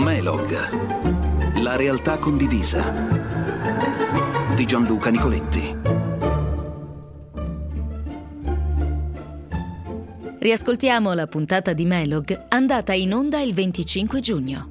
Melog, la realtà condivisa di Gianluca Nicoletti. Riascoltiamo la puntata di Melog andata in onda il 25 giugno.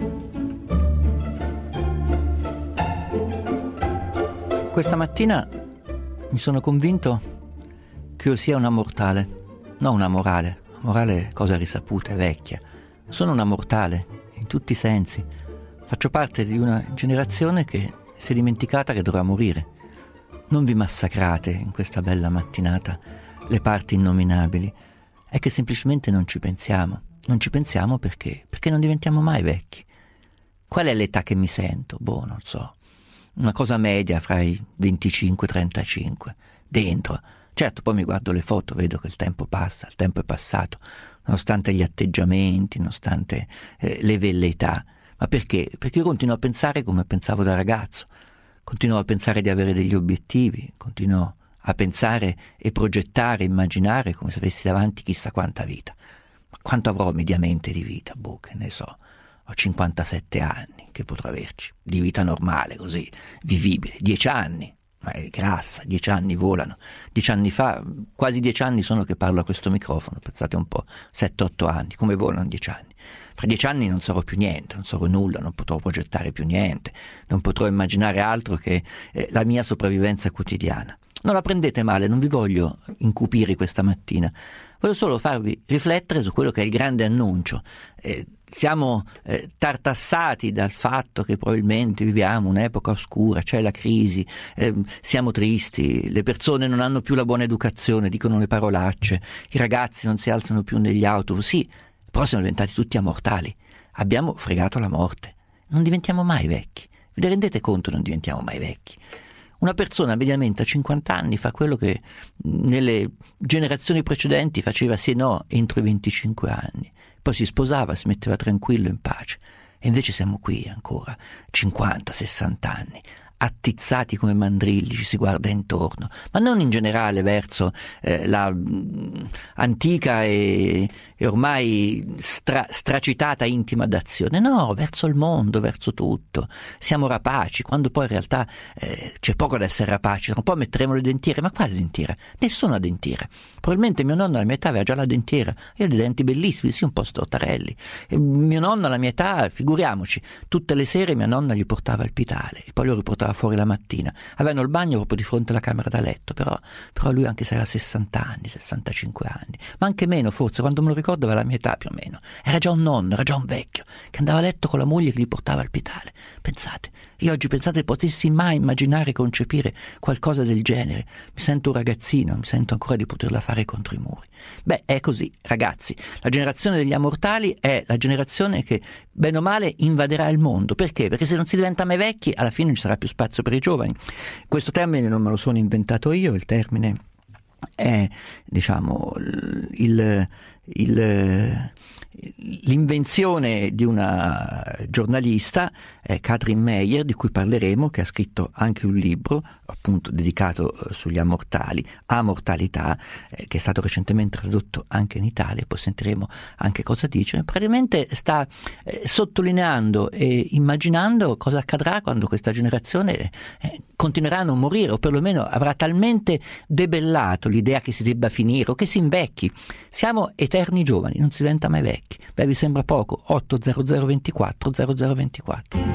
Questa mattina mi sono convinto che io sia una mortale, non una morale. Morale è cosa risaputa, è vecchia. Sono una mortale, in tutti i sensi. Faccio parte di una generazione che si è dimenticata che doveva morire. Non vi massacrate in questa bella mattinata le parti innominabili. È che semplicemente non ci pensiamo. Non ci pensiamo perché non diventiamo mai vecchi. Qual è l'età che mi sento? Non so. Una cosa media fra i 25 e i 35. Dentro. Certo, poi mi guardo le foto, vedo che il tempo passa, il tempo è passato, nonostante gli atteggiamenti, nonostante le velleità. Ma perché? Perché io continuo a pensare come pensavo da ragazzo, continuo a pensare di avere degli obiettivi, continuo a pensare e progettare, immaginare come se avessi davanti chissà quanta vita. Ma quanto avrò mediamente di vita? Che ne so, ho 57 anni, che potrò averci? Di vita normale, così, vivibile, 10 anni. Ma è grassa, 10 anni volano. 10 anni fa, quasi 10 anni sono che parlo a questo microfono, pensate un po', 7-8 anni, come volano 10 anni? Fra 10 anni non sarò più niente, non sarò nulla, non potrò progettare più niente, non potrò immaginare altro che la mia sopravvivenza quotidiana. Non la prendete male, non vi voglio incupire questa mattina, voglio solo farvi riflettere su quello che è il grande annuncio. Siamo tartassati dal fatto che probabilmente viviamo un'epoca oscura, c'è la crisi, siamo tristi, le persone non hanno più la buona educazione, dicono le parolacce, i ragazzi non si alzano più negli autobus. Sì, però siamo diventati tutti ammortali, abbiamo fregato la morte, non diventiamo mai vecchi. Vi rendete conto? Non diventiamo mai vecchi. Una persona mediamente a 50 anni fa quello che nelle generazioni precedenti faceva sì e no entro i 25 anni. Poi si sposava, si metteva tranquillo in pace. E invece siamo qui ancora, 50, 60 anni, attizzati come mandrilli, ci si guarda intorno, ma non in generale verso la antica e ormai stracitata intima d'azione, no, verso il mondo, verso tutto. Siamo rapaci, quando poi in realtà c'è poco da essere rapaci. Tra un po' metteremo le dentiere, ma quale dentiera? Nessuna dentiera. Probabilmente mio nonno alla mia età aveva già la dentiera, io ho dei denti bellissimi, sì, un po' stortarelli. E mio nonno alla mia età, figuriamoci, tutte le sere mia nonna gli portava il pitale e poi lo riportava fuori la mattina. Avevano il bagno proprio di fronte alla camera da letto, però lui, anche se aveva 60 anni, 65 anni, ma anche meno forse, quando me lo ricordo aveva la mia età più o meno, era già un nonno, era già un vecchio che andava a letto con la moglie che gli portava il pitale. Pensate, io oggi pensate potessi mai immaginare e concepire qualcosa del genere? Mi sento un ragazzino, mi sento ancora di poterla fare contro i muri. È così, ragazzi, la generazione degli ammortali è la generazione che bene o male invaderà il mondo. Perché? Perché se non si diventa mai vecchi alla fine non ci sarà più spazio per i giovani. Questo termine non me lo sono inventato io, il termine è, diciamo, l'invenzione di una giornalista, Katrin Meyer, di cui parleremo, che ha scritto anche un libro appunto dedicato sugli ammortali, Amortalità, che è stato recentemente tradotto anche in Italia, poi sentiremo anche cosa dice. Praticamente sta sottolineando e immaginando cosa accadrà quando questa generazione continuerà a non morire, o perlomeno avrà talmente debellato l'idea che si debba finire o che si invecchi. Siamo eterni giovani, non si diventa mai vecchi. Vi sembra poco? 800 24 0024.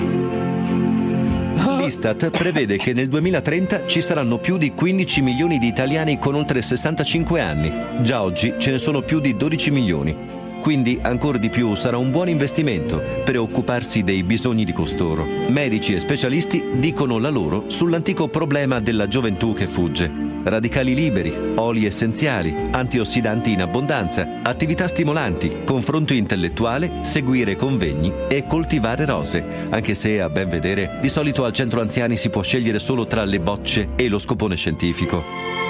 L'Istat prevede che nel 2030 ci saranno più di 15 milioni di italiani con oltre 65 anni. Già oggi ce ne sono più di 12 milioni. Quindi ancora di più sarà un buon investimento per occuparsi dei bisogni di costoro. Medici e specialisti dicono la loro sull'antico problema della gioventù che fugge. Radicali liberi, oli essenziali, antiossidanti in abbondanza, attività stimolanti, confronto intellettuale, seguire convegni e coltivare rose. Anche se, a ben vedere, di solito al centro anziani si può scegliere solo tra le bocce e lo scopone scientifico.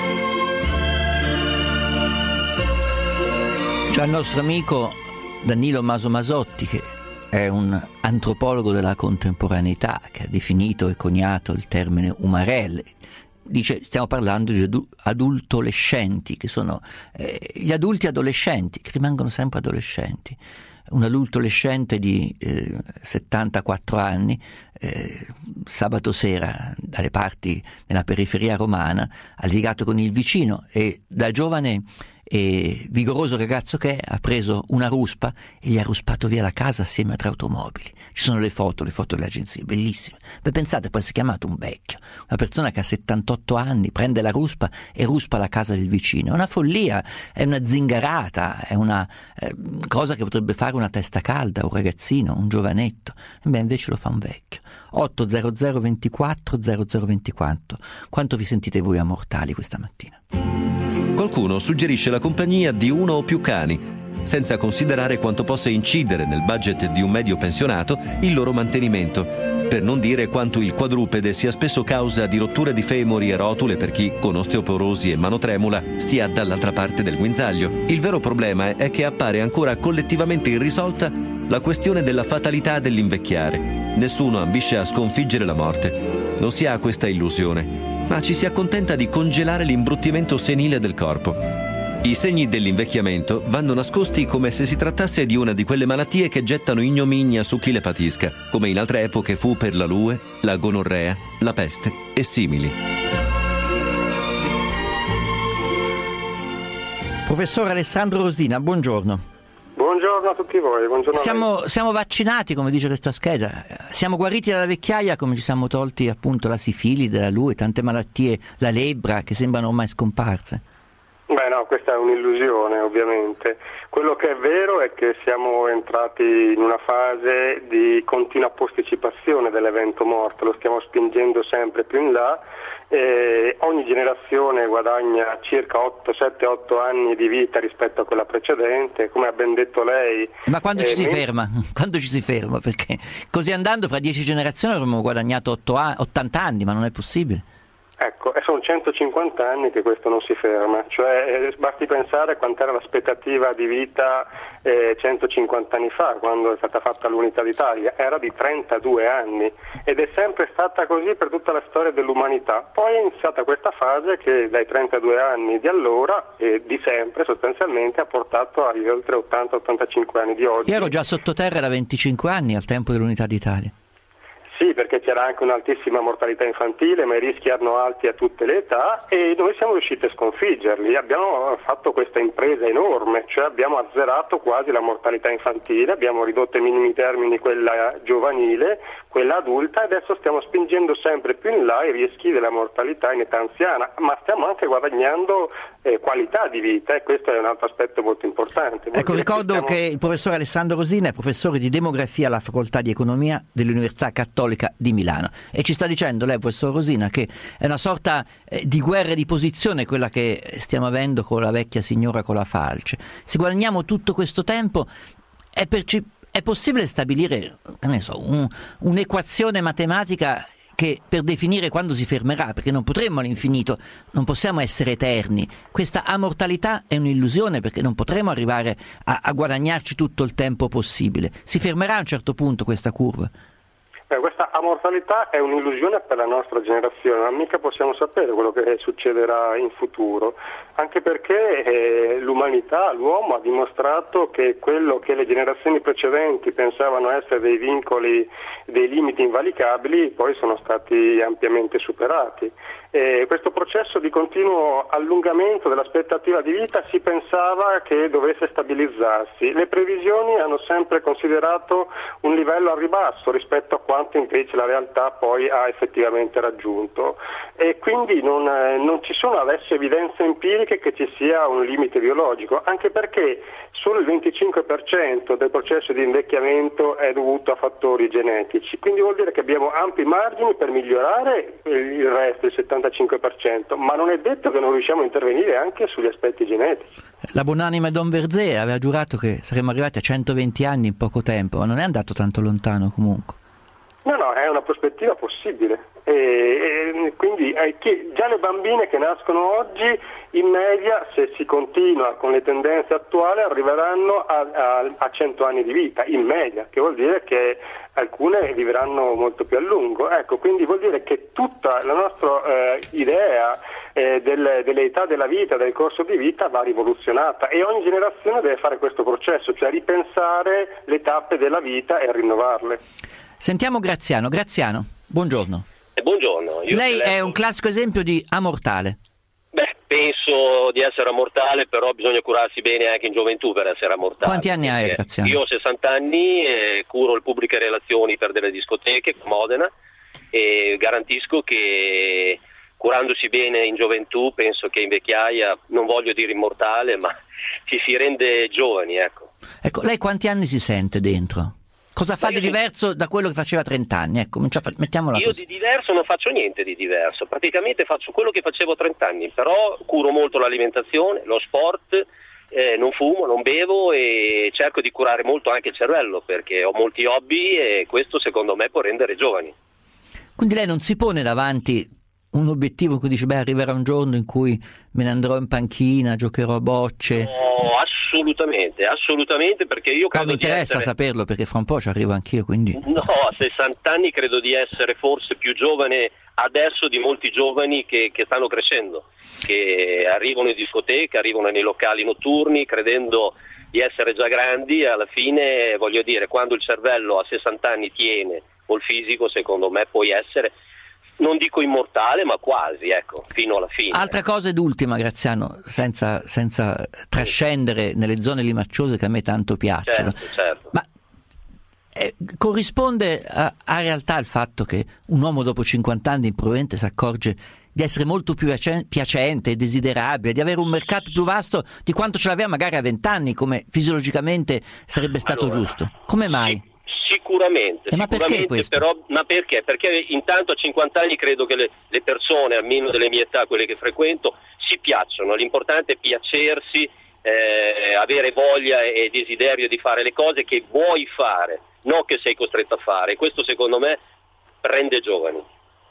Già il nostro amico Danilo Masotti, che è un antropologo della contemporaneità, che ha definito e coniato il termine umarelle, dice: stiamo parlando di adultolescenti, che sono gli adulti adolescenti, che rimangono sempre adolescenti. un adolescente di 74 anni, sabato sera dalle parti nella periferia romana, ha litigato con il vicino e da giovane e vigoroso ragazzo che ha preso una ruspa e gli ha ruspato via la casa assieme a 3 automobili. Ci sono le foto delle agenzie, bellissime. Beh, pensate, poi si è chiamato un vecchio, una persona che ha 78 anni, prende la ruspa e ruspa la casa del vicino. È una follia, è una zingarata, è una cosa che potrebbe fare una testa calda, un ragazzino, un giovanetto. E beh, invece lo fa un vecchio. 800 24 0024. Quanto vi sentite voi amortali questa mattina? Qualcuno suggerisce la compagnia di 1 o più cani, senza considerare quanto possa incidere nel budget di un medio pensionato il loro mantenimento, per non dire quanto il quadrupede sia spesso causa di rotture di femori e rotule per chi, con osteoporosi e mano tremula, stia dall'altra parte del guinzaglio. Il vero problema è che appare ancora collettivamente irrisolta la questione della fatalità dell'invecchiare. Nessuno ambisce a sconfiggere la morte. Non si ha questa illusione, ma ci si accontenta di congelare l'imbruttimento senile del corpo. I segni dell'invecchiamento vanno nascosti come se si trattasse di una di quelle malattie che gettano ignominia su chi le patisca, come in altre epoche fu per la lue, la gonorrea, la peste e simili. Professor Alessandro Rosina, buongiorno. Buongiorno a tutti voi, buongiorno a lei. Siamo vaccinati, come dice questa scheda, siamo guariti dalla vecchiaia come ci siamo tolti appunto la sifilide, la lue, tante malattie, la lebbra che sembrano ormai scomparse. Beh no, questa è un'illusione ovviamente. Quello che è vero è che siamo entrati in una fase di continua posticipazione dell'evento morte, lo stiamo spingendo sempre più in là. Ogni generazione guadagna circa 7-8 anni di vita rispetto a quella precedente, come ha ben detto lei. Ma quando ci si ferma? Quando ci si ferma? Perché così andando fra 10 generazioni avremmo guadagnato 80 anni, ma non è possibile. Ecco, e sono 150 anni che questo non si ferma, cioè basti pensare quant'era l'aspettativa di vita 150 anni fa, quando è stata fatta l'Unità d'Italia, era di 32 anni ed è sempre stata così per tutta la storia dell'umanità. Poi è iniziata questa fase che dai 32 anni di allora e di sempre sostanzialmente ha portato agli oltre 80-85 anni di oggi. Io ero già sottoterra da 25 anni al tempo dell'Unità d'Italia. Sì, perché c'era anche un'altissima mortalità infantile, ma i rischi erano alti a tutte le età e noi siamo riusciti a sconfiggerli. Abbiamo fatto questa impresa enorme, cioè abbiamo azzerato quasi la mortalità infantile, abbiamo ridotto ai minimi termini quella giovanile, quella adulta e adesso stiamo spingendo sempre più in là i rischi della mortalità in età anziana, ma stiamo anche guadagnando qualità di vita e questo è un altro aspetto molto importante. Ecco, ricordo che il professor Alessandro Rosina è professore di demografia alla Facoltà di Economia dell'Università Cattolica di Milano e ci sta dicendo lei, professor Rosina, che è una sorta di guerra di posizione quella che stiamo avendo con la vecchia signora con la falce. Se guadagniamo tutto questo tempo è possibile stabilire, ne so, un'equazione matematica che per definire quando si fermerà, perché non potremmo all'infinito, non possiamo essere eterni. Questa amortalità è un'illusione perché non potremo arrivare a guadagnarci tutto il tempo possibile. Si fermerà a un certo punto questa curva. Questa amortalità è un'illusione per la nostra generazione, ma mica possiamo sapere quello che succederà in futuro, anche perché l'umanità, l'uomo ha dimostrato che quello che le generazioni precedenti pensavano essere dei vincoli, dei limiti invalicabili, poi sono stati ampiamente superati. Questo processo di continuo allungamento dell'aspettativa di vita si pensava che dovesse stabilizzarsi. Le previsioni hanno sempre considerato un livello al ribasso rispetto a quanto invece la realtà poi ha effettivamente raggiunto e quindi non ci sono adesso evidenze empiriche che ci sia un limite biologico, anche perché solo il 25% del processo di invecchiamento è dovuto a fattori genetici, quindi vuol dire che abbiamo ampi margini per migliorare il resto, il 75%, ma non è detto che non riusciamo a intervenire anche sugli aspetti genetici. La buonanima Don Verzé aveva giurato che saremmo arrivati a 120 anni in poco tempo, ma non è andato tanto lontano comunque. No, è una prospettiva possibile e quindi già le bambine che nascono oggi in media, se si continua con le tendenze attuali, arriveranno a 100 anni di vita in media, che vuol dire che alcune vivranno molto più a lungo. Ecco, quindi vuol dire che tutta la nostra idea dell'età della vita, del corso di vita va rivoluzionata, e ogni generazione deve fare questo processo, cioè ripensare le tappe della vita e rinnovarle. Sentiamo Graziano. Graziano, buongiorno. Buongiorno. Lei è un classico esempio di amortale. Beh, penso di essere amortale, però bisogna curarsi bene anche in gioventù per essere amortale. Quanti anni hai, Graziano? Io ho 60 anni, curo le pubbliche relazioni per delle discoteche a Modena, e garantisco che curandosi bene in gioventù, penso che in vecchiaia, non voglio dire immortale, ma ci si rende giovani, ecco. Ecco, lei quanti anni si sente dentro? Cosa fa di diverso da quello che faceva 30 anni? Ecco, mettiamola così. Io di diverso non faccio niente di diverso, praticamente faccio quello che facevo a 30 anni, però curo molto l'alimentazione, lo sport, non fumo, non bevo e cerco di curare molto anche il cervello, perché ho molti hobby e questo secondo me può rendere giovani. Quindi lei non si pone davanti un obiettivo in cui dice arriverà un giorno in cui me ne andrò in panchina, giocherò a bocce? No, assolutamente, perché io credo mi interessa saperlo, perché fra un po' ci arrivo anch'io, quindi... No, a 60 anni credo di essere forse più giovane adesso di molti giovani che stanno crescendo, che arrivano in discoteca, arrivano nei locali notturni credendo di essere già grandi, e alla fine, voglio dire, quando il cervello a 60 anni tiene, o il fisico, secondo me puoi essere, non dico immortale, ma quasi, ecco, fino alla fine. Altra cosa ed ultima, Graziano, senza trascendere nelle zone limacciose che a me tanto piacciono. Certo. Ma corrisponde a realtà il fatto che un uomo dopo 50 anni probabilmente si accorge di essere molto più piacente e desiderabile, di avere un mercato più vasto di quanto ce l'aveva magari a 20 anni, come fisiologicamente sarebbe stato giusto? Come mai? Sicuramente, ma perché questo? Però, ma perché? Perché intanto a 50 anni credo che le persone, almeno delle mie età, quelle che frequento, si piacciono. L'importante è piacersi, avere voglia e desiderio di fare le cose che vuoi fare, non che sei costretto a fare. Questo secondo me rende giovani.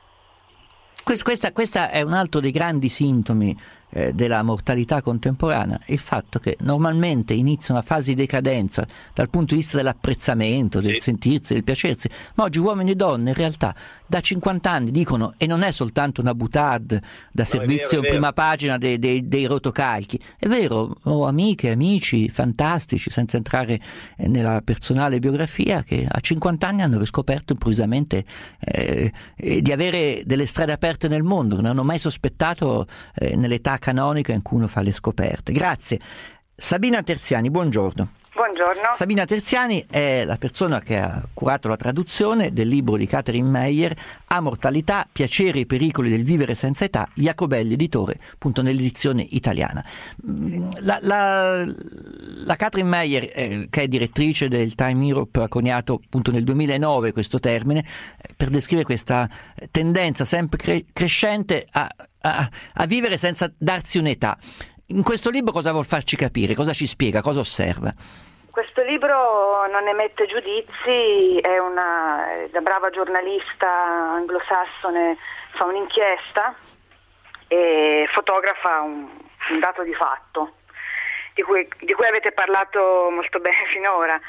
Questa è un altro dei grandi sintomi della mortalità contemporanea, il fatto che normalmente inizia una fase di decadenza dal punto di vista dell'apprezzamento, del sentirsi, del piacersi, ma oggi uomini e donne in realtà da 50 anni dicono, e non è soltanto una boutade da servizio in prima pagina dei rotocalchi, è vero, ho amiche, amici fantastici, senza entrare nella personale biografia, che a 50 anni hanno riscoperto improvvisamente di avere delle strade aperte nel mondo, non hanno mai sospettato nell'età canonica in cui uno fa le scoperte. Grazie. Sabina Terziani, buongiorno. Buongiorno. Sabina Terziani è la persona che ha curato la traduzione del libro di Catherine Meyer, Amortalità, piaceri e pericoli del vivere senza età, Jacobelli editore, appunto nell'edizione italiana. La Catherine Meyer, che è direttrice del Time Europe, ha coniato appunto nel 2009 questo termine per descrivere questa tendenza sempre crescente a vivere senza darsi un'età. In questo libro cosa vuol farci capire? Cosa ci spiega? Cosa osserva? Questo libro non emette giudizi, da brava giornalista anglosassone fa un'inchiesta e fotografa un dato di fatto di cui avete parlato molto bene finora.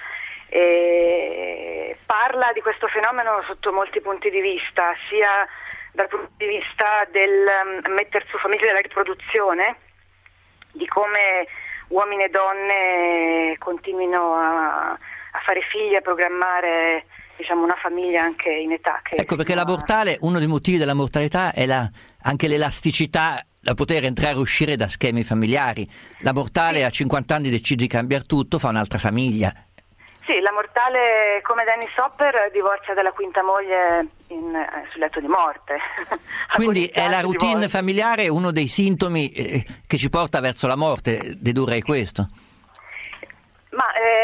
E parla di questo fenomeno sotto molti punti di vista, sia dal punto di vista del mettere su famiglia della riproduzione, di come uomini e donne continuino a fare figli, a programmare, diciamo, una famiglia anche in età. Ecco perché la mortale, uno dei motivi della mortalità è anche l'elasticità da poter entrare e uscire da schemi familiari. La mortale a 50 anni decide di cambiare tutto, fa un'altra famiglia. Sì, la mortale, come Dennis Hopper, divorzia dalla quinta moglie sul letto di morte. Quindi è la routine familiare uno dei sintomi che ci porta verso la morte, dedurrei questo. Ma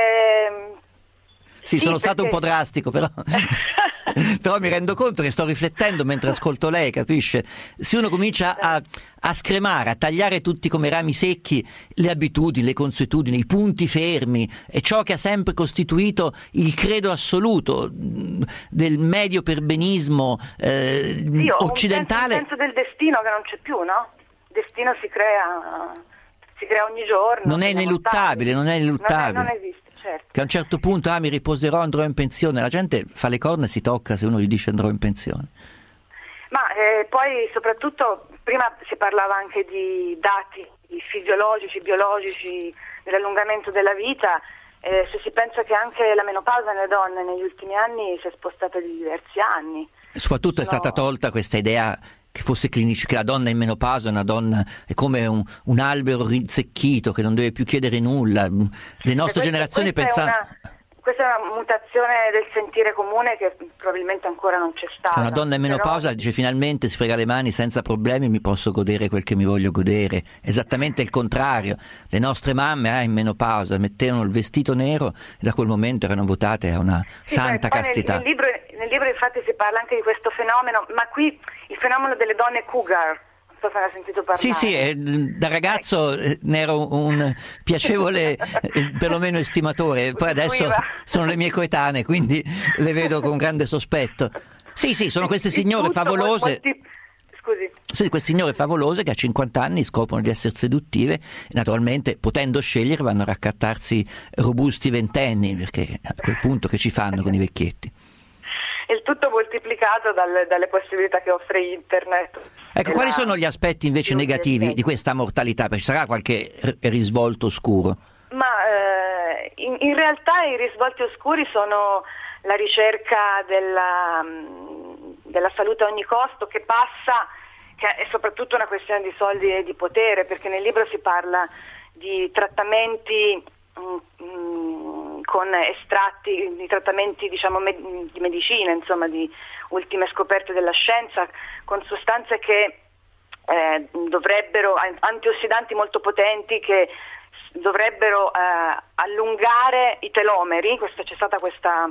sì, sono stato un po' drastico, però però mi rendo conto che sto riflettendo mentre ascolto lei, capisce? Se uno comincia a scremare, a tagliare tutti come rami secchi le abitudini, le consuetudini, i punti fermi, e ciò che ha sempre costituito il credo assoluto del medio perbenismo occidentale. Un senso del destino che non c'è più, no? Il destino si crea ogni giorno. Non è ineluttabile. Non esiste. Certo. Che a un certo punto mi riposerò, andrò in pensione. La gente fa le corna e si tocca se uno gli dice andrò in pensione. Ma poi soprattutto prima si parlava anche di dati fisiologici, biologici dell'allungamento della vita. Se si pensa che anche la menopausa nelle donne negli ultimi anni si è spostata di diversi anni. Soprattutto è stata tolta questa idea che fosse clinici, che la donna in menopausa è come un albero rinsecchito che non deve più chiedere nulla. Le nostre generazioni pensano... Questa è una mutazione del sentire comune che probabilmente ancora non c'è stata. Una donna in menopausa dice finalmente si frega le mani senza problemi, mi posso godere quel che mi voglio godere. Esattamente il contrario. Le nostre mamme in menopausa mettevano il vestito nero e da quel momento erano votate a una santa castità. Nel libro infatti si parla anche di questo fenomeno, ma qui il fenomeno delle donne cougar. Sentito parlare. Sì, da ragazzo ne ero un piacevole perlomeno estimatore, poi adesso sono le mie coetanee, quindi le vedo con grande sospetto. Sì, sono queste signore favolose. Scusi. Sì, queste signore favolose che a 50 anni scoprono di essere seduttive e naturalmente potendo scegliere vanno a raccattarsi robusti ventenni, perché a quel punto che ci fanno con i vecchietti? Il tutto moltiplicato dalle possibilità che offre internet. Ecco, quali sono gli aspetti invece negativi di questa mortalità? Perché ci sarà qualche risvolto oscuro? Ma in realtà i risvolti oscuri sono la ricerca della salute a ogni costo, che passa, che è soprattutto una questione di soldi e di potere, perché nel libro si parla di trattamenti con estratti, di trattamenti diciamo di medicina, insomma di ultime scoperte della scienza, con sostanze che dovrebbero, antiossidanti molto potenti, che dovrebbero allungare i telomeri. C'è stata questa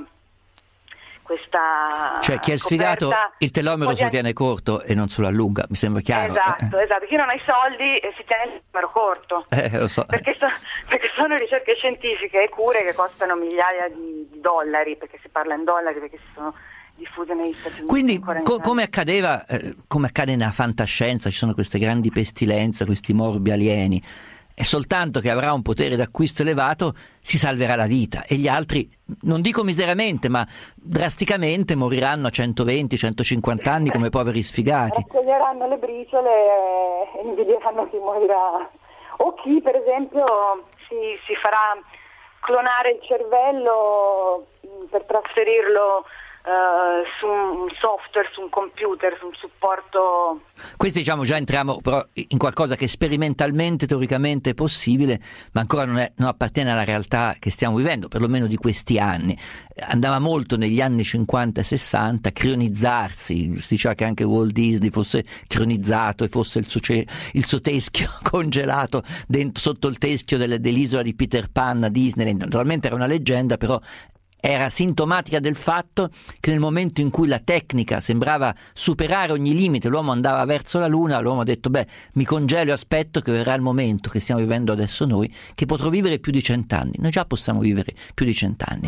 cioè chi è sfigato il telomero se lo tiene corto e non se lo allunga, mi sembra chiaro. Esatto, chi non ha i soldi si tiene il telomero corto, lo so. perché sono ricerche scientifiche e cure che costano migliaia di dollari, perché si parla in dollari, perché si sono diffuse negli Stati Uniti. Quindi come accadeva, come accade nella fantascienza, ci sono queste grandi pestilenze, questi morbi alieni, e soltanto che avrà un potere d'acquisto elevato si salverà la vita e gli altri, non dico miseramente, ma drasticamente moriranno a 120, 150 anni come poveri sfigati. Raccoglieranno le briciole e invidieranno chi morirà. O chi per esempio si farà clonare il cervello per trasferirlo su un software, su un computer, su un supporto. Questi diciamo già entriamo però in qualcosa che sperimentalmente, teoricamente è possibile, ma ancora non appartiene alla realtà che stiamo vivendo, perlomeno di questi anni. Andava molto negli anni 50 e 60 crionizzarsi, si diceva che anche Walt Disney fosse crionizzato e fosse il suo teschio congelato sotto il teschio dell'isola di Peter Pan a Disneyland. Naturalmente era una leggenda, però era sintomatica del fatto che nel momento in cui la tecnica sembrava superare ogni limite, l'uomo andava verso la luna, l'uomo ha detto mi congelo e aspetto che verrà il momento che stiamo vivendo adesso noi, che potrò vivere più di 100 anni. Noi già possiamo vivere più di 100 anni.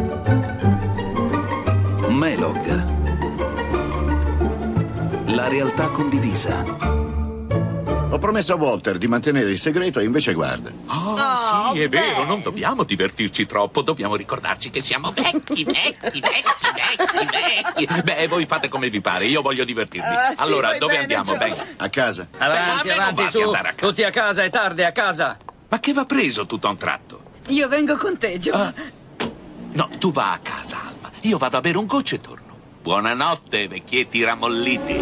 Melog. La realtà condivisa. Ho promesso a Walter di mantenere il segreto e invece guarda. Sì, è vero, non dobbiamo divertirci troppo, dobbiamo ricordarci che siamo vecchi. Beh, voi fate come vi pare, io voglio divertirmi. Allora, dove andiamo? Venga. A casa. Avanti, su, tutti a casa, è tardi, a casa. Ma che va preso tutto a un tratto? Io vengo con te, Gio. No, tu va a casa, Alba. Io vado a bere un goccio e torno. Buonanotte, vecchietti ramolliti.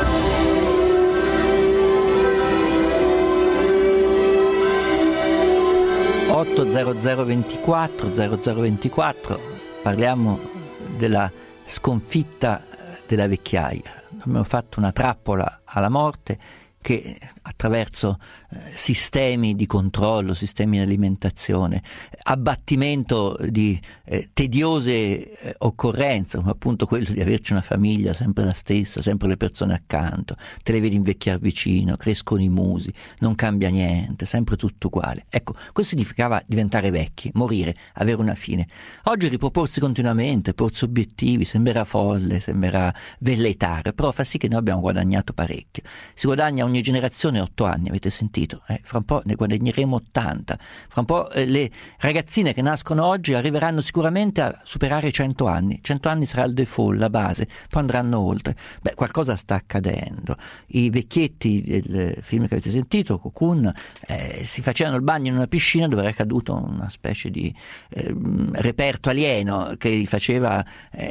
0024, parliamo della sconfitta della vecchiaia. Abbiamo fatto una trappola alla morte che attraverso sistemi di controllo, sistemi di alimentazione, abbattimento di tediose occorrenze, come appunto quello di averci una famiglia sempre la stessa, sempre le persone accanto, te le vedi invecchiare vicino, crescono i musi, non cambia niente, sempre tutto uguale. Ecco, questo significava diventare vecchi, morire, avere una fine. Oggi riproporsi continuamente, porsi obiettivi, sembrerà folle, sembrerà velleitario, però fa sì che noi abbiamo guadagnato parecchio. Si guadagna ogni generazione 8 anni, avete sentito? sentito, fra un po' ne guadagneremo 80, fra un po' le ragazzine che nascono oggi arriveranno sicuramente a superare i 100 anni, 100 anni sarà il default, la base, poi andranno oltre. Qualcosa sta accadendo. I vecchietti del film che avete sentito, Cocoon, si facevano il bagno in una piscina dove era caduto una specie di reperto alieno che li faceva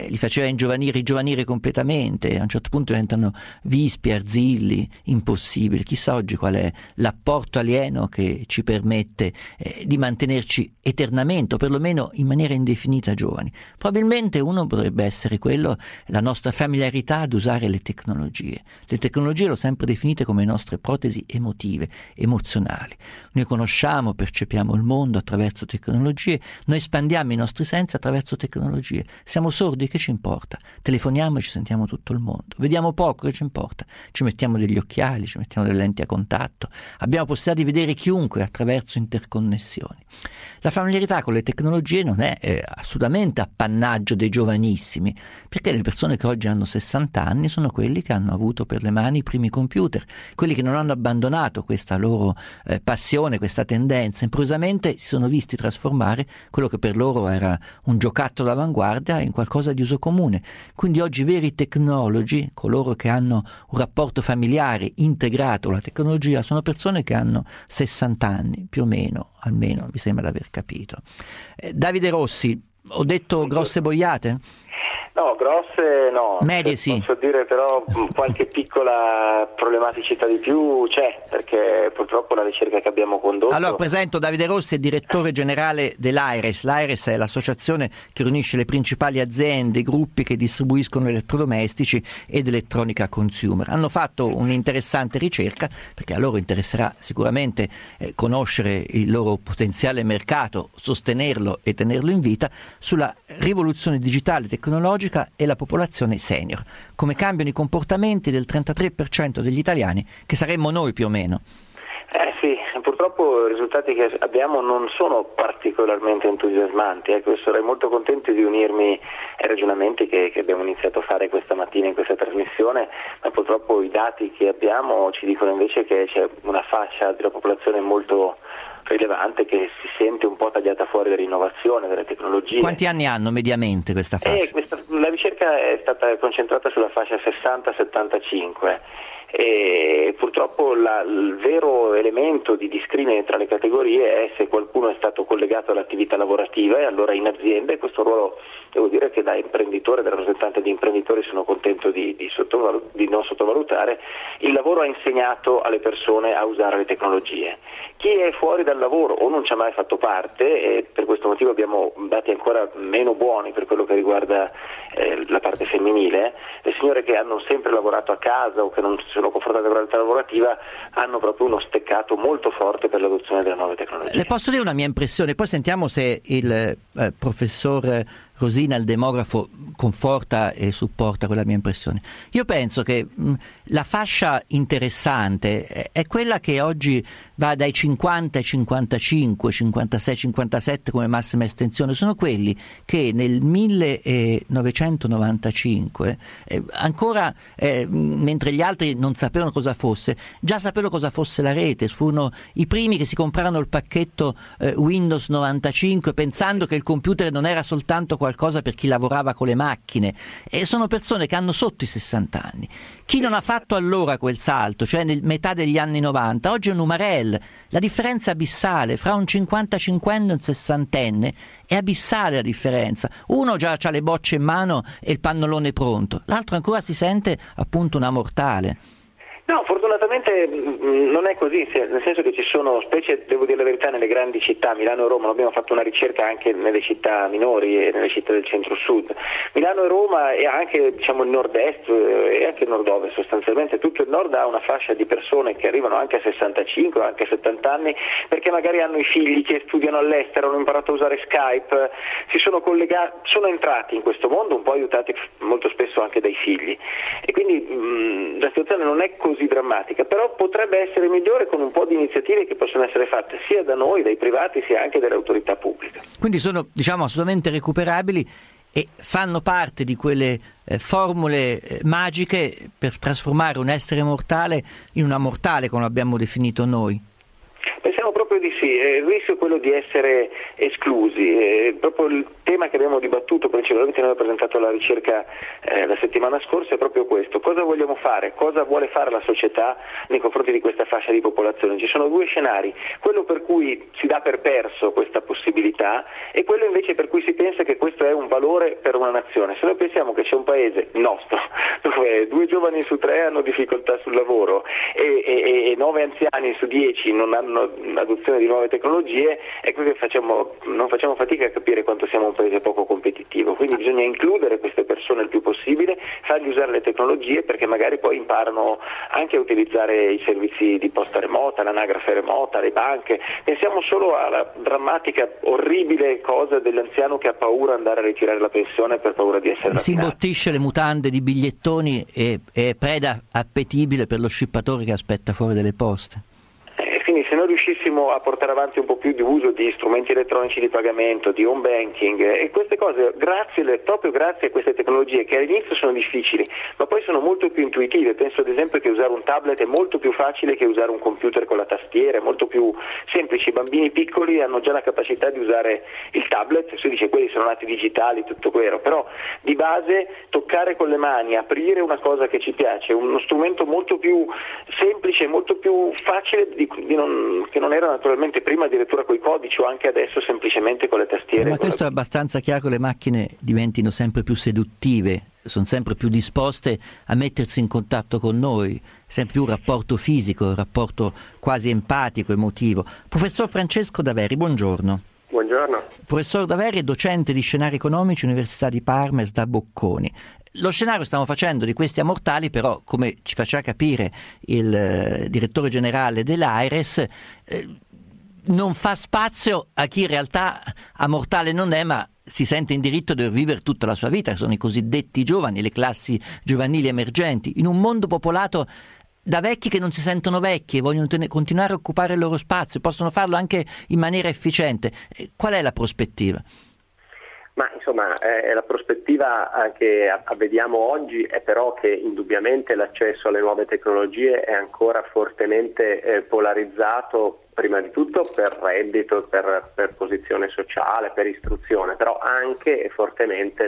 rigiovanire completamente. A un certo punto diventano vispi, arzilli, impossibili. Chissà oggi qual è l'apporto alieno che ci permette di mantenerci eternamente o perlomeno in maniera indefinita giovani. Probabilmente uno potrebbe essere quello, la nostra familiarità ad usare le tecnologie. Le tecnologie l'ho sempre definite come nostre protesi emotive, emozionali. Noi conosciamo, percepiamo il mondo attraverso tecnologie, noi espandiamo i nostri sensi attraverso tecnologie. Siamo sordi, che ci importa? Telefoniamo e ci sentiamo tutto il mondo. Vediamo poco, che ci importa? Ci mettiamo degli occhiali, ci mettiamo delle lenti a contatto. Abbiamo possibilità di vedere chiunque attraverso interconnessioni. La familiarità con le tecnologie non è assolutamente appannaggio dei giovanissimi, perché le persone che oggi hanno 60 anni sono quelli che hanno avuto per le mani i primi computer, quelli che non hanno abbandonato questa loro passione, questa tendenza. Improvvisamente si sono visti trasformare quello che per loro era un giocattolo d'avanguardia in qualcosa di uso comune. Quindi oggi i veri technologi, coloro che hanno un rapporto familiare integrato alla tecnologia, sono persone che hanno 60 anni, più o meno, almeno mi sembra di aver capito. Davide Rossi, ho detto grosse boiate? No, grosse no. Medie sì. Posso dire però qualche piccola problematicità di più c'è, perché purtroppo la ricerca che abbiamo condotto... Allora presento Davide Rossi, è direttore generale dell'AIRES. L'AIRES è l'associazione che riunisce le principali aziende, i gruppi che distribuiscono elettrodomestici ed elettronica consumer. Hanno fatto un'interessante ricerca, perché a loro interesserà sicuramente conoscere il loro potenziale mercato, sostenerlo e tenerlo in vita, sulla rivoluzione digitale tecnologica e la popolazione senior, come cambiano i comportamenti del 33% degli italiani, che saremmo noi più o meno. Sì, purtroppo i risultati che abbiamo non sono particolarmente entusiasmanti. Sarei molto contento di unirmi ai ragionamenti che abbiamo iniziato a fare questa mattina in questa trasmissione, ma purtroppo i dati che abbiamo ci dicono invece che c'è una fascia della popolazione molto rilevante che si sente un po' tagliata fuori dall'innovazione, dalle tecnologie. Quanti anni hanno mediamente questa fascia? La ricerca è stata concentrata sulla fascia 60-75 e purtroppo il vero elemento di discrimine tra le categorie è se qualcuno è stato collegato all'attività lavorativa, e allora in azienda, e questo ruolo devo dire che da imprenditore, da rappresentante di imprenditori, sono contento di non sottovalutare. Il lavoro ha insegnato alle persone a usare le tecnologie. Chi è fuori dal lavoro o non ci ha mai fatto parte, e per questo motivo abbiamo dati ancora meno buoni per quello che riguarda la parte femminile, le signore che hanno sempre lavorato a casa o che non si sono confrontate con la realtà lavorativa hanno proprio uno steccato molto forte per l'adozione delle nuove tecnologie. Le posso dire una mia impressione, poi sentiamo se il professor Rosina, il demografo, conforta e supporta quella mia impressione. Io penso che la fascia interessante è quella che oggi va dai 50 ai 55, 56, 57 come massima estensione. Sono quelli che nel 1995 ancora mentre gli altri non sapevano cosa fosse, già sapevano cosa fosse la rete. Furono i primi che si comprarono il pacchetto Windows 95 pensando che il computer non era soltanto qualcosa per chi lavorava con le macchine, e sono persone che hanno sotto i 60 anni. Chi non ha fatto allora quel salto, cioè nel metà degli anni 90, oggi è un umarell. La differenza è abissale fra un 55enne e un 60enne, è abissale la differenza. Uno già ha le bocce in mano e il pannolone pronto, l'altro ancora si sente appunto una mortale. No, fortunatamente non è così, nel senso che ci sono, specie, devo dire la verità, nelle grandi città, Milano e Roma. Abbiamo fatto una ricerca anche nelle città minori e nelle città del centro-sud. Milano e Roma, e anche il nord-est e anche il nord-ovest, sostanzialmente tutto il nord ha una fascia di persone che arrivano anche a 65 o anche a 70 anni, perché magari hanno i figli che studiano all'estero, hanno imparato a usare Skype, si sono collegati, sono entrati in questo mondo un po' aiutati molto spesso anche dai figli, e quindi la situazione non è così drammatica, però potrebbe essere migliore con un po' di iniziative che possono essere fatte sia da noi, dai privati, sia anche dalle autorità pubbliche. Quindi sono, assolutamente recuperabili e fanno parte di quelle formule magiche per trasformare un essere mortale in una mortale, come abbiamo definito noi. proprio di sì, il rischio è quello di essere esclusi, proprio il tema che abbiamo dibattuto principalmente noi abbiamo presentato la ricerca la settimana scorsa è proprio questo: cosa vogliamo fare, cosa vuole fare la società nei confronti di questa fascia di popolazione. Ci sono due scenari, quello per cui si dà per perso questa possibilità e quello invece per cui si pensa che questo è un valore per una nazione. Se noi pensiamo che c'è un paese nostro dove 2 giovani su 3 hanno difficoltà sul lavoro e 9 anziani su 10 non hanno adozione di nuove tecnologie, ecco che non facciamo fatica a capire quanto siamo un paese poco competitivo. Quindi bisogna includere queste persone il più possibile, fargli usare le tecnologie perché magari poi imparano anche a utilizzare i servizi di posta remota, l'anagrafe remota, le banche. Pensiamo solo alla drammatica, orribile cosa dell'anziano che ha paura di andare a ritirare la pensione per paura di essere si imbottisce le mutande di bigliettoni e è preda appetibile per lo scippatore che aspetta fuori delle poste. Quindi se noi riuscissimo a portare avanti un po' più di uso di strumenti elettronici di pagamento, di home banking e queste cose, proprio grazie a queste tecnologie che all'inizio sono difficili, ma poi sono molto più intuitive. Penso ad esempio che usare un tablet è molto più facile che usare un computer con la tastiera, è molto più semplice. I bambini piccoli hanno già la capacità di usare il tablet, si dice quelli sono nati digitali, tutto vero, però di base toccare con le mani, aprire una cosa che ci piace, uno strumento molto più semplice, molto più facile che non era naturalmente prima addirittura coi codici o anche adesso semplicemente con le tastiere. Ma questo è abbastanza chiaro, che le macchine diventino sempre più seduttive, sono sempre più disposte a mettersi in contatto con noi, sempre più un rapporto fisico, un rapporto quasi empatico, emotivo. Professor Francesco Daveri, buongiorno. Buongiorno. Professor Daveri è docente di scenari economici, Università di Parma e SDA Bocconi. Lo scenario stiamo facendo di questi amortali, però, come ci faceva capire il direttore generale dell'AIRES, non fa spazio a chi in realtà amortale non è, ma si sente in diritto di vivere tutta la sua vita, che sono i cosiddetti giovani, le classi giovanili emergenti, in un mondo popolato da vecchi che non si sentono vecchi e vogliono continuare a occupare il loro spazio, possono farlo anche in maniera efficiente. Qual è la prospettiva? Ma insomma la prospettiva che vediamo oggi è però che indubbiamente l'accesso alle nuove tecnologie è ancora fortemente polarizzato, prima di tutto per reddito, per posizione sociale, per istruzione, però anche e fortemente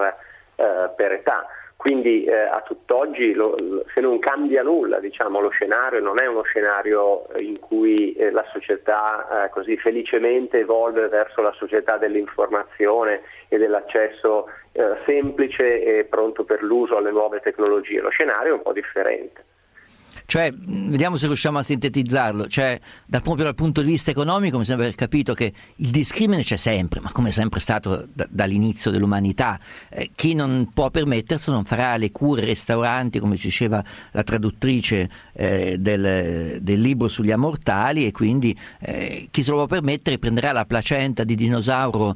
per età. Quindi a tutt'oggi se non cambia nulla, diciamo, lo scenario non è uno scenario in cui la società così felicemente evolve verso la società dell'informazione e dell'accesso semplice e pronto per l'uso alle nuove tecnologie. Lo scenario è un po' differente. Cioè, vediamo se riusciamo a sintetizzarlo, cioè proprio dal punto di vista economico mi sembra aver capito che il discrimine c'è sempre, ma come è sempre stato dall'inizio dell'umanità. Chi non può permetterselo non farà le cure, ristoranti, come diceva la traduttrice del libro sugli amortali, e quindi chi se lo può permettere prenderà la placenta di dinosauro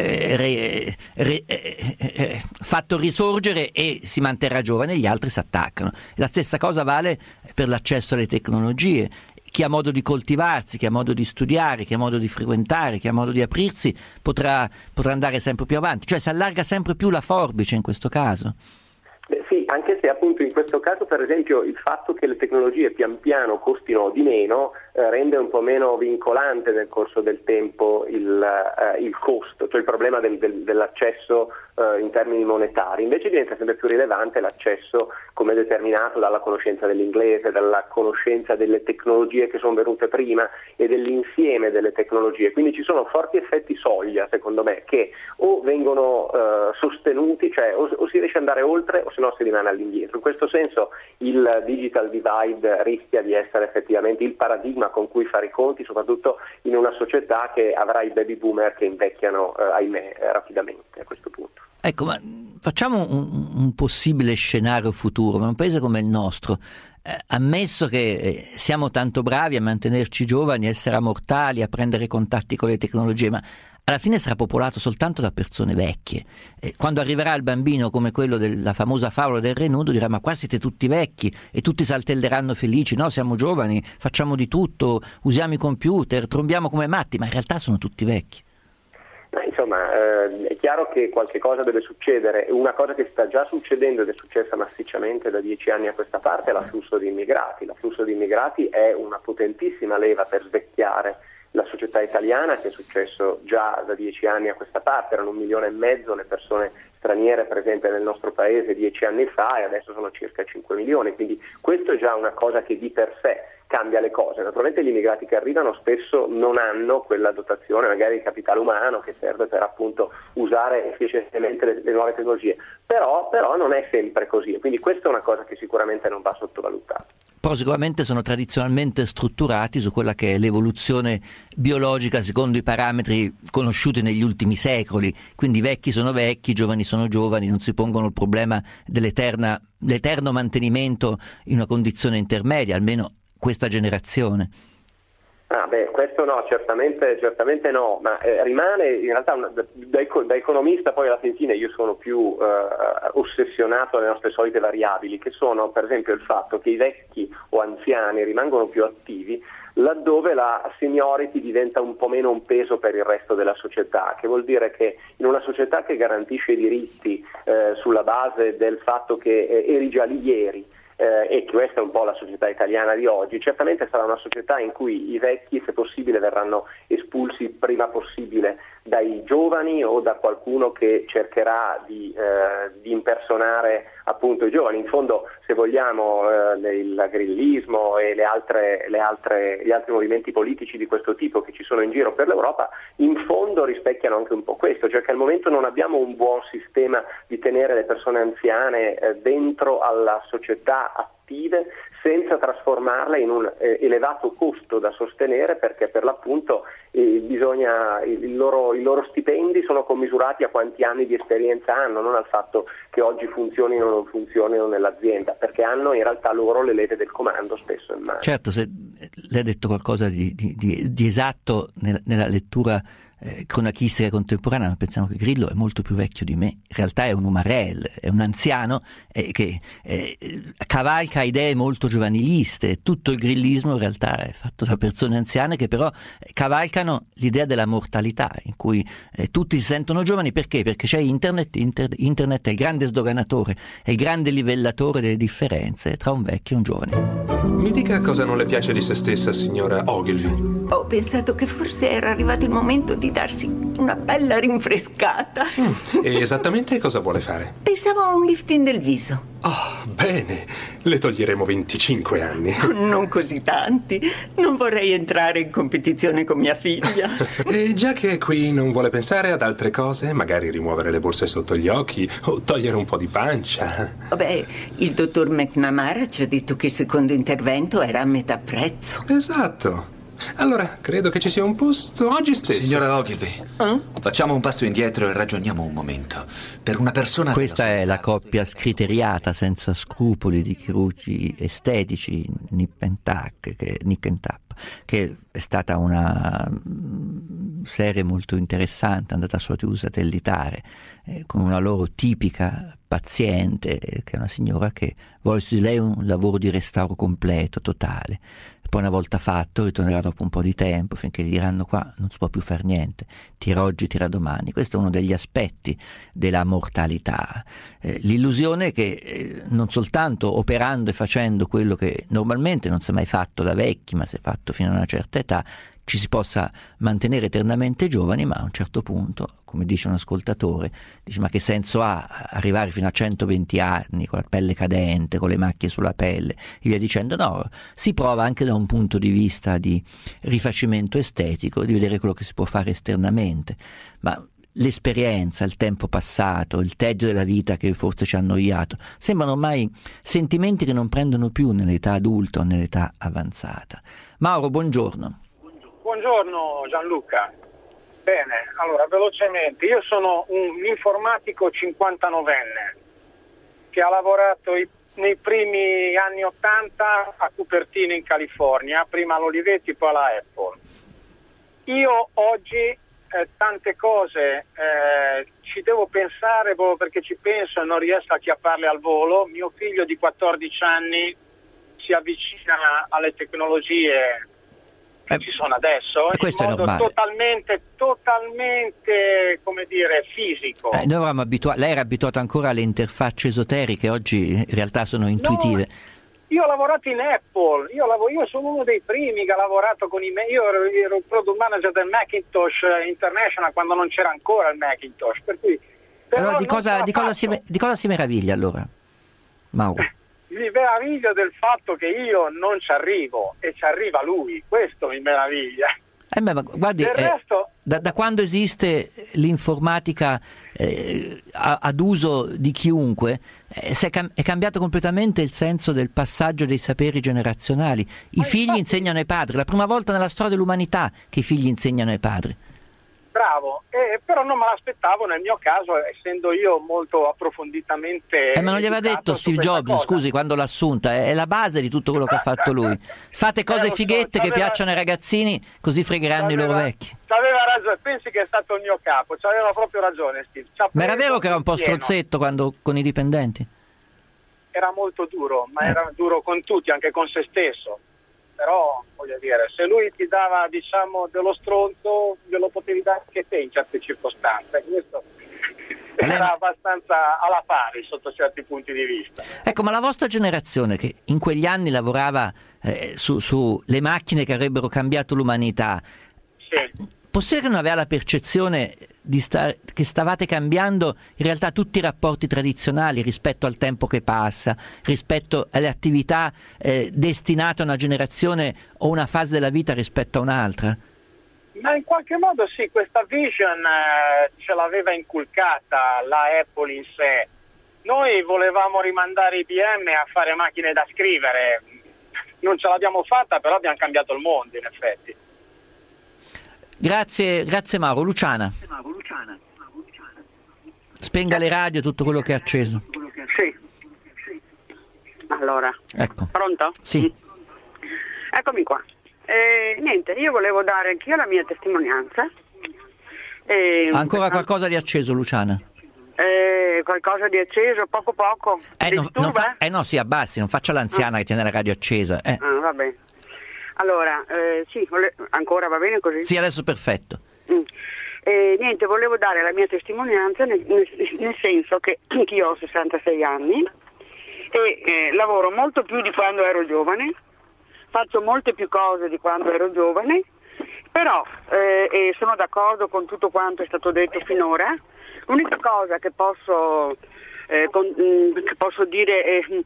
fatto risorgere e si manterrà giovane, gli altri si attaccano. La stessa cosa vale per l'accesso alle tecnologie. Chi ha modo di coltivarsi, chi ha modo di studiare, chi ha modo di frequentare, chi ha modo di aprirsi potrà andare sempre più avanti, cioè si allarga sempre più la forbice in questo caso. Sì, anche se appunto in questo caso per esempio il fatto che le tecnologie pian piano costino di meno rende un po' meno vincolante nel corso del tempo il costo, cioè il problema dell'accesso in termini monetari. Invece diventa sempre più rilevante l'accesso come determinato dalla conoscenza dell'inglese, dalla conoscenza delle tecnologie che sono venute prima e dell'insieme delle tecnologie. Quindi ci sono forti effetti soglia, secondo me, che o vengono sostenuti, cioè o si riesce ad andare oltre o se no si rimane all'indietro. In questo senso il digital divide rischia di essere effettivamente il paradigma con cui fare i conti, soprattutto in una società che avrà i baby boomer che invecchiano, ahimè, rapidamente a questo punto. Ecco, ma facciamo un possibile scenario futuro, ma un paese come il nostro, ammesso che siamo tanto bravi a mantenerci giovani, a essere amortali, a prendere contatti con le tecnologie, ma alla fine sarà popolato soltanto da persone vecchie. Quando arriverà il bambino come quello della famosa favola del Re Nudo, dirà: ma qua siete tutti vecchi, e tutti saltelleranno felici. No, siamo giovani, facciamo di tutto, usiamo i computer, trombiamo come matti, ma in realtà sono tutti vecchi. Insomma, è chiaro che qualche cosa deve succedere. Una cosa che sta già succedendo ed è successa massicciamente da 10 anni a questa parte è l'afflusso di immigrati. L'afflusso di immigrati è una potentissima leva per svecchiare la società italiana, che è successo già da 10 anni a questa parte. Erano 1,5 milioni le persone straniere presenti nel nostro paese 10 anni fa e adesso sono circa 5 milioni, quindi questo è già una cosa che di per sé cambia le cose. Naturalmente gli immigrati che arrivano spesso non hanno quella dotazione magari di capitale umano che serve per appunto usare efficientemente le nuove tecnologie, però non è sempre così, quindi questa è una cosa che sicuramente non va sottovalutata. Però sicuramente sono tradizionalmente strutturati su quella che è l'evoluzione biologica secondo i parametri conosciuti negli ultimi secoli, quindi i vecchi sono vecchi, i giovani sono giovani, non si pongono il problema dell'eterno mantenimento in una condizione intermedia, almeno questa generazione. Questo no, certamente no, ma rimane in realtà da economista poi alla fine io sono più ossessionato alle nostre solite variabili, che sono per esempio il fatto che i vecchi o anziani rimangono più attivi laddove la seniority diventa un po' meno un peso per il resto della società, che vuol dire che in una società che garantisce i diritti sulla base del fatto che eri già lì ieri, e questa è un po' la società italiana di oggi, certamente sarà una società in cui i vecchi, se possibile, verranno espulsi il prima possibile dai giovani o da qualcuno che cercherà di impersonare appunto i giovani. In fondo, se vogliamo, il grillismo e gli altri movimenti politici di questo tipo che ci sono in giro per l'Europa, in fondo rispecchiano anche un po' questo, cioè che al momento non abbiamo un buon sistema di tenere le persone anziane dentro alla società attive senza trasformarle in un elevato costo da sostenere, perché per l'appunto i loro stipendi sono commisurati a quanti anni di esperienza hanno, non al fatto che oggi funzionino o non funzionino nell'azienda, perché hanno in realtà loro le leve del comando spesso in mano. Certo, se lei ha detto qualcosa di esatto nella lettura cronachistica contemporanea, ma pensiamo che Grillo è molto più vecchio di me, in realtà è un umarell, è un anziano che cavalca idee molto giovaniliste. Tutto il grillismo in realtà è fatto da persone anziane che però cavalcano l'idea della mortalità, in cui tutti si sentono giovani. Perché? Perché c'è internet è il grande sdoganatore, è il grande livellatore delle differenze tra un vecchio e un giovane. Mi dica cosa non le piace di se stessa, signora Ogilvy. Ho pensato che forse era arrivato il momento di darsi una bella rinfrescata. E esattamente cosa vuole fare? Pensavo a un lifting del viso. Bene, le toglieremo 25 anni. Non così tanti, non vorrei entrare in competizione con mia figlia. E già che è qui, non vuole pensare ad altre cose? Magari rimuovere le borse sotto gli occhi o togliere un po' di pancia? Il dottor McNamara ci ha detto che il secondo intervento era a metà prezzo. Esatto. Allora, credo che ci sia un posto oggi stesso. Signora Ogilvy, facciamo un passo indietro e ragioniamo un momento. Per una persona... Questa è la coppia scriteriata, senza scrupoli, di chirurgi estetici, Nip and Tuck, che è stata una serie molto interessante, andata su TV satellitare, con una loro tipica paziente, che è una signora che vuole su di lei un lavoro di restauro completo, totale. Poi una volta fatto ritornerà dopo un po' di tempo, finché gli diranno: qua non si può più fare niente, tira oggi, tira domani. Questo è uno degli aspetti della mortalità, l'illusione che non soltanto operando e facendo quello che normalmente non si è mai fatto da vecchi, ma si è fatto fino a una certa età, ci si possa mantenere eternamente giovani, ma a un certo punto, come dice un ascoltatore, dice: ma che senso ha arrivare fino a 120 anni con la pelle cadente, con le macchie sulla pelle, e via dicendo. No, si prova anche da un punto di vista di rifacimento estetico, di vedere quello che si può fare esternamente, ma l'esperienza, il tempo passato, il tedio della vita che forse ci ha annoiato, sembrano ormai sentimenti che non prendono più nell'età adulta o nell'età avanzata. Mauro, buongiorno. Buongiorno Gianluca. Bene, allora velocemente, io sono un informatico 59enne che ha lavorato nei primi anni 80 a Cupertino in California, prima all'Olivetti, poi alla Apple. Io oggi tante cose ci devo pensare, proprio perché ci penso e non riesco a chiapparle al volo. Mio figlio di 14 anni si avvicina alle tecnologie che ci sono adesso in modo totalmente, come dire, fisico. Lei era abituato ancora alle interfacce esoteriche, oggi in realtà sono intuitive. Io ho lavorato in Apple, io sono uno dei primi che ha lavorato con io ero il product manager del Macintosh International quando non c'era ancora il Macintosh, per cui... Allora di cosa si meraviglia allora, Mauro? Mi meraviglio del fatto che io non ci arrivo e ci arriva lui, questo mi meraviglia. Ma guardi, resto... da quando esiste l'informatica ad uso di chiunque, è cambiato completamente il senso del passaggio dei saperi generazionali. I figli insegnano ai padri, la prima volta nella storia dell'umanità che i figli insegnano ai padri. Bravo, però non me l'aspettavo nel mio caso, essendo io molto approfonditamente... ma non gli aveva detto Steve Jobs, scusi, quando l'ha assunta, è la base di tutto quello che ha fatto lui. Fate cose fighette che piacciono ai ragazzini, così fregheranno i loro vecchi. Aveva ragione, pensi che è stato il mio capo, aveva proprio ragione Steve. Ma era vero che era un po' strozzetto quando con i dipendenti? Era molto duro, ma era duro con tutti, anche con se stesso. Però, voglio dire, se lui ti dava, diciamo, dello stronzo, glielo potevi dare anche te in certe circostanze. Questo era abbastanza alla pari sotto certi punti di vista. Ecco, ma la vostra generazione, che in quegli anni lavorava su le macchine che avrebbero cambiato l'umanità, possibile che non aveva la percezione che stavate cambiando in realtà tutti i rapporti tradizionali rispetto al tempo che passa, rispetto alle attività destinate a una generazione o una fase della vita rispetto a un'altra? Ma in qualche modo sì, questa vision ce l'aveva inculcata la Apple in sé. Noi volevamo rimandare IBM a fare macchine da scrivere, non ce l'abbiamo fatta, però abbiamo cambiato il mondo in effetti. Grazie Mauro. Luciana. Spenga le radio e tutto quello che è acceso. Sì. Allora, ecco. Pronto? Sì. Eccomi qua. Niente, io volevo dare anch'io la mia testimonianza. Ancora qualcosa di acceso, Luciana? Qualcosa di acceso, poco. No, si abbassi, non faccia l'anziana che tiene la radio accesa. Va bene. Allora, sì, ancora va bene così? Sì, adesso perfetto. Niente, volevo dare la mia testimonianza nel senso che io ho 66 anni e lavoro molto più di quando ero giovane, faccio molte più cose di quando ero giovane, però sono d'accordo con tutto quanto è stato detto finora. L'unica cosa che posso dire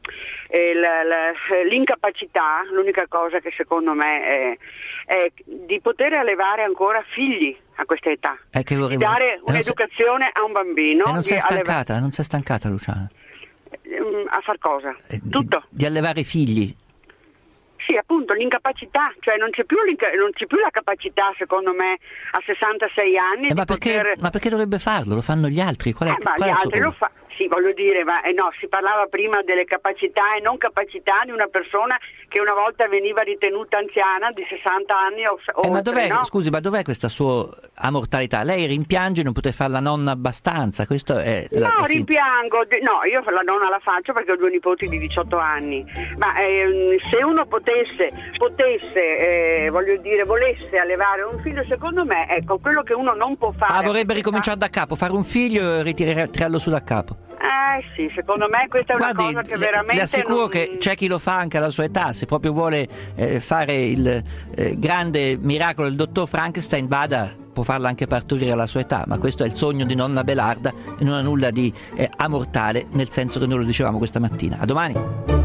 è l'incapacità, l'unica cosa che secondo me è di poter allevare ancora figli a questa età, di dare un'educazione a un bambino. Non sei stancata Luciana? A far cosa? Tutto. Di allevare figli. Sì, appunto, l'incapacità, cioè non c'è più la capacità, secondo me, a 66 anni ma perché dovrebbe farlo? Lo fanno gli altri? Gli altri lo fanno. Sì, voglio dire, no, si parlava prima delle capacità e non capacità di una persona che una volta veniva ritenuta anziana di 60 anni o ma dov'è, no? Scusi, ma dov'è questa sua amortalità? Lei rimpiange non poter fare la nonna abbastanza? Questo è rimpiango, no, io la nonna la faccio perché ho 2 nipoti di 18 anni, ma se uno potesse, voglio dire, volesse allevare un figlio, secondo me, ecco, quello che uno non può fare... vorrebbe ricominciare da capo, fare un figlio e ritirarlo su da capo. Sì, secondo me questa è una cosa che veramente... Le assicuro che c'è chi lo fa anche alla sua età, se proprio vuole fare il grande miracolo del dottor Frankenstein, può farla anche partorire alla sua età, ma questo è il sogno di nonna Belarda e non ha nulla di amortale, nel senso che noi lo dicevamo questa mattina. A domani!